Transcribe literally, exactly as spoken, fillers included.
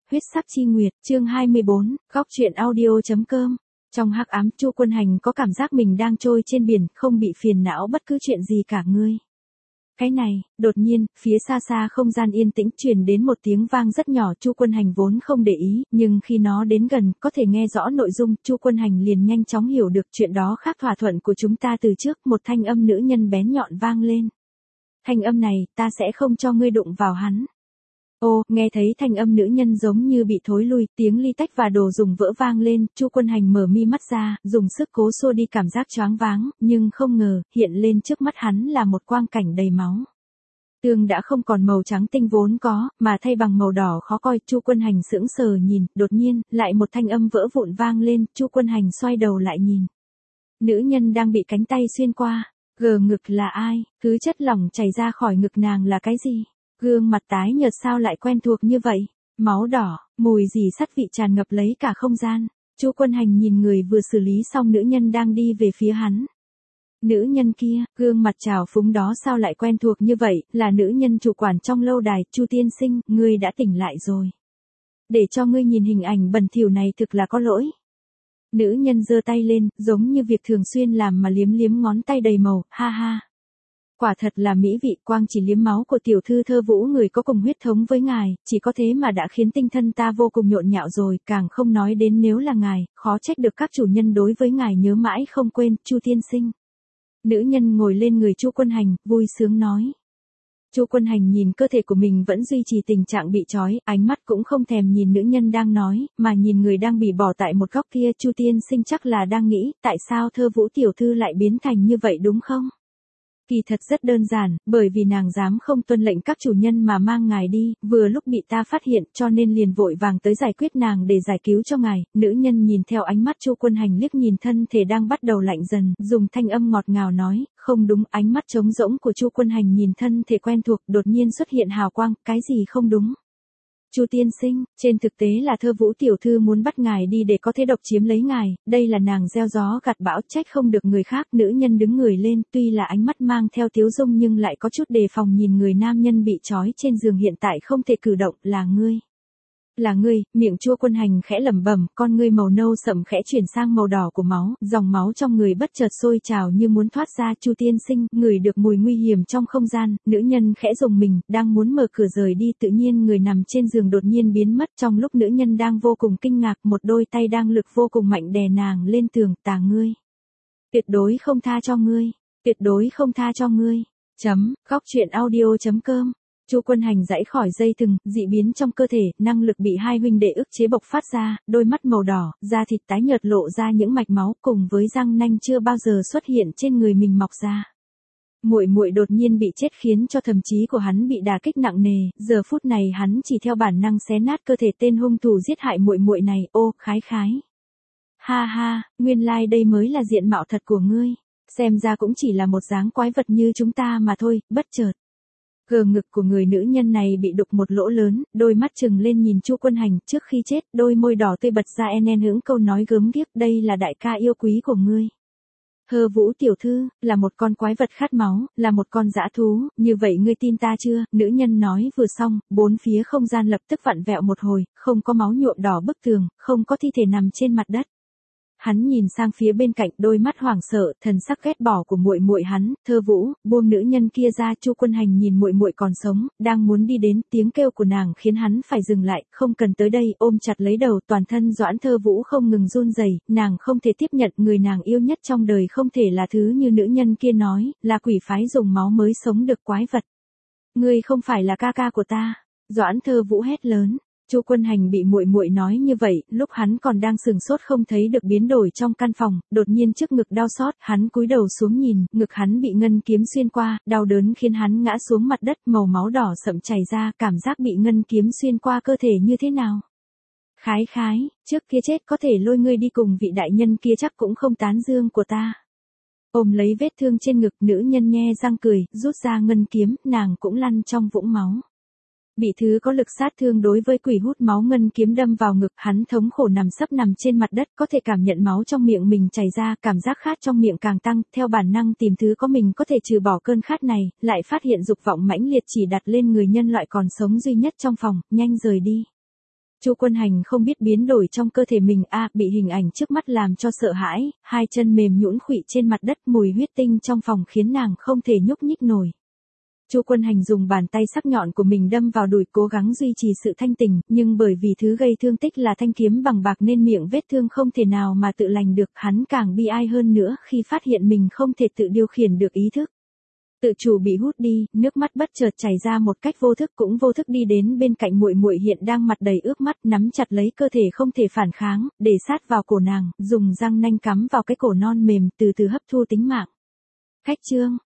huyết sắc chi nguyệt, chương hai mươi bốn, góc truyện audio.com. Trong hắc ám, Chu Quân Hành có cảm giác mình đang trôi trên biển, không bị phiền não bất cứ chuyện gì cả ngươi. Cái này, đột nhiên, phía xa xa không gian yên tĩnh truyền đến một tiếng vang rất nhỏ. Chu Quân Hành vốn không để ý, nhưng khi nó đến gần, có thể nghe rõ nội dung, Chu Quân Hành liền nhanh chóng hiểu được chuyện đó khác thỏa thuận của chúng ta từ trước. Một thanh âm nữ nhân bén nhọn vang lên. Thanh âm này, ta sẽ không cho ngươi đụng vào hắn. Ô, nghe thấy thanh âm nữ nhân giống như bị thối lui, tiếng ly tách và đồ dùng vỡ vang lên, Chu Quân Hành mở mi mắt ra, dùng sức cố xua đi cảm giác choáng váng, nhưng không ngờ, hiện lên trước mắt hắn là một quang cảnh đầy máu. Tường đã không còn màu trắng tinh vốn có, mà thay bằng màu đỏ khó coi. Chu Quân Hành sững sờ nhìn, đột nhiên, lại một thanh âm vỡ vụn vang lên, Chu Quân Hành xoay đầu lại nhìn. Nữ nhân đang bị cánh tay xuyên qua, gờ ngực là ai, thứ chất lỏng chảy ra khỏi ngực nàng là cái gì? Gương mặt tái nhợt sao lại quen thuộc như vậy, máu đỏ, mùi dì sắt vị tràn ngập lấy cả không gian. Chu Quân Hành nhìn người vừa xử lý xong nữ nhân đang đi về phía hắn. Nữ nhân kia, gương mặt trào phúng đó sao lại quen thuộc như vậy, là nữ nhân chủ quản trong lâu đài. Chu tiên sinh, ngươi đã tỉnh lại rồi. Để cho ngươi nhìn hình ảnh bẩn thỉu này thực là có lỗi. Nữ nhân giơ tay lên, giống như việc thường xuyên làm mà liếm liếm ngón tay đầy màu, ha ha. Quả thật là mỹ vị, quang chỉ liếm máu của tiểu thư Thơ Vũ, người có cùng huyết thống với ngài, chỉ có thế mà đã khiến tinh thần ta vô cùng nhộn nhạo rồi, càng không nói đến nếu là ngài, khó trách được các chủ nhân đối với ngài nhớ mãi không quên. Chu tiên sinh. Nữ nhân ngồi lên người Chu Quân Hành, vui sướng nói. Chu Quân Hành nhìn cơ thể của mình vẫn duy trì tình trạng bị trói, ánh mắt cũng không thèm nhìn nữ nhân đang nói, mà nhìn người đang bị bỏ tại một góc kia. Chu tiên sinh chắc là đang nghĩ, tại sao Thơ Vũ tiểu thư lại biến thành như vậy đúng không? Kỳ thật rất đơn giản, bởi vì nàng dám không tuân lệnh các chủ nhân mà mang ngài đi, vừa lúc bị ta phát hiện, cho nên liền vội vàng tới giải quyết nàng để giải cứu cho ngài. Nữ nhân nhìn theo ánh mắt Chu Quân Hành, liếc nhìn thân thể đang bắt đầu lạnh dần, dùng thanh âm ngọt ngào nói, không đúng. Ánh mắt trống rỗng của Chu Quân Hành nhìn thân thể quen thuộc, đột nhiên xuất hiện hào quang, cái gì không đúng? Chu tiên sinh, trên thực tế là Thơ Vũ tiểu thư muốn bắt ngài đi để có thể độc chiếm lấy ngài, đây là nàng gieo gió gặt bão, trách không được người khác. Nữ nhân đứng người lên, tuy là ánh mắt mang theo tiếu dung nhưng lại có chút đề phòng nhìn người nam nhân bị trói trên giường hiện tại không thể cử động. Là ngươi. Là ngươi. Miệng Chu Quân Hành khẽ lẩm bẩm, con ngươi màu nâu sậm khẽ chuyển sang màu đỏ của máu, dòng máu trong người bất chợt sôi trào như muốn thoát ra. Chu tiên sinh, ngửi được mùi nguy hiểm trong không gian, nữ nhân khẽ rùng mình, đang muốn mở cửa rời đi, tự nhiên người nằm trên giường đột nhiên biến mất. Trong lúc nữ nhân đang vô cùng kinh ngạc, một đôi tay đang lực vô cùng mạnh đè nàng lên tường. Tà ngươi, tuyệt đối không tha cho ngươi, tuyệt đối không tha cho ngươi. Chấm, góc truyện audio.com. Chu Quân Hành giãy khỏi dây thừng, dị biến trong cơ thể, năng lực bị hai huynh đệ ức chế bộc phát ra, đôi mắt màu đỏ, da thịt tái nhợt lộ ra những mạch máu, cùng với răng nanh chưa bao giờ xuất hiện trên người mình mọc ra. Muội muội đột nhiên bị chết khiến cho tâm trí của hắn bị đả kích nặng nề, giờ phút này hắn chỉ theo bản năng xé nát cơ thể tên hung thủ giết hại muội muội này. Ô, khái khái. Ha ha, nguyên lai like đây mới là diện mạo thật của ngươi, xem ra cũng chỉ là một dáng quái vật như chúng ta mà thôi. Bất chợt, gờ ngực của người nữ nhân này bị đục một lỗ lớn, đôi mắt trừng lên nhìn Chu Quân Hành, trước khi chết, đôi môi đỏ tươi bật ra en en hững câu nói gớm ghiếc, đây là đại ca yêu quý của ngươi. Thơ Vũ tiểu thư, là một con quái vật khát máu, là một con dã thú, như vậy ngươi tin ta chưa? Nữ nhân nói vừa xong, bốn phía không gian lập tức vặn vẹo một hồi, không có máu nhuộm đỏ bức tường, không có thi thể nằm trên mặt đất. Hắn nhìn sang phía bên cạnh, đôi mắt hoảng sợ, thần sắc ghét bỏ của muội muội hắn. Thơ Vũ, buông nữ nhân kia ra. Chu Quân Hành nhìn muội muội còn sống, đang muốn đi đến, tiếng kêu của nàng khiến hắn phải dừng lại, không cần tới đây. Ôm chặt lấy đầu, toàn thân Doãn Thơ Vũ không ngừng run rẩy, nàng không thể tiếp nhận người nàng yêu nhất trong đời không thể là thứ như nữ nhân kia nói, là quỷ phái dùng máu mới sống được quái vật. Ngươi không phải là ca ca của ta. Doãn Thơ Vũ hét lớn. Chu Quân Hành bị muội muội nói như vậy, lúc hắn còn đang sừng sốt không thấy được biến đổi trong căn phòng, đột nhiên trước ngực đau xót, hắn cúi đầu xuống nhìn, ngực hắn bị ngân kiếm xuyên qua, đau đớn khiến hắn ngã xuống mặt đất, màu máu đỏ sậm chảy ra, cảm giác bị ngân kiếm xuyên qua cơ thể như thế nào? Khái khái, trước kia chết có thể lôi ngươi đi cùng vị đại nhân kia chắc cũng không tán dương của ta. Ôm lấy vết thương trên ngực, nữ nhân nhe răng cười, rút ra ngân kiếm, nàng cũng lăn trong vũng máu. Bị thứ có lực sát thương đối với quỷ hút máu ngân kiếm đâm vào ngực, hắn thống khổ nằm sấp nằm trên mặt đất, có thể cảm nhận máu trong miệng mình chảy ra, cảm giác khát trong miệng càng tăng, theo bản năng tìm thứ có mình có thể trừ bỏ cơn khát này, lại phát hiện dục vọng mãnh liệt chỉ đặt lên người nhân loại còn sống duy nhất trong phòng, nhanh rời đi. Chu Quân Hành không biết biến đổi trong cơ thể mình a, bị hình ảnh trước mắt làm cho sợ hãi, hai chân mềm nhũn khuỵu trên mặt đất, mùi huyết tinh trong phòng khiến nàng không thể nhúc nhích nổi. Chu Quân Hành dùng bàn tay sắc nhọn của mình đâm vào đùi cố gắng duy trì sự thanh tỉnh, nhưng bởi vì thứ gây thương tích là thanh kiếm bằng bạc nên miệng vết thương không thể nào mà tự lành được, hắn càng bi ai hơn nữa khi phát hiện mình không thể tự điều khiển được ý thức. Tự chủ bị hút đi, nước mắt bất chợt chảy ra một cách vô thức, cũng vô thức đi đến bên cạnh muội muội hiện đang mặt đầy ướt mắt, nắm chặt lấy cơ thể không thể phản kháng, để sát vào cổ nàng, dùng răng nanh cắm vào cái cổ non mềm, từ từ hấp thu tính mạng. Khách chương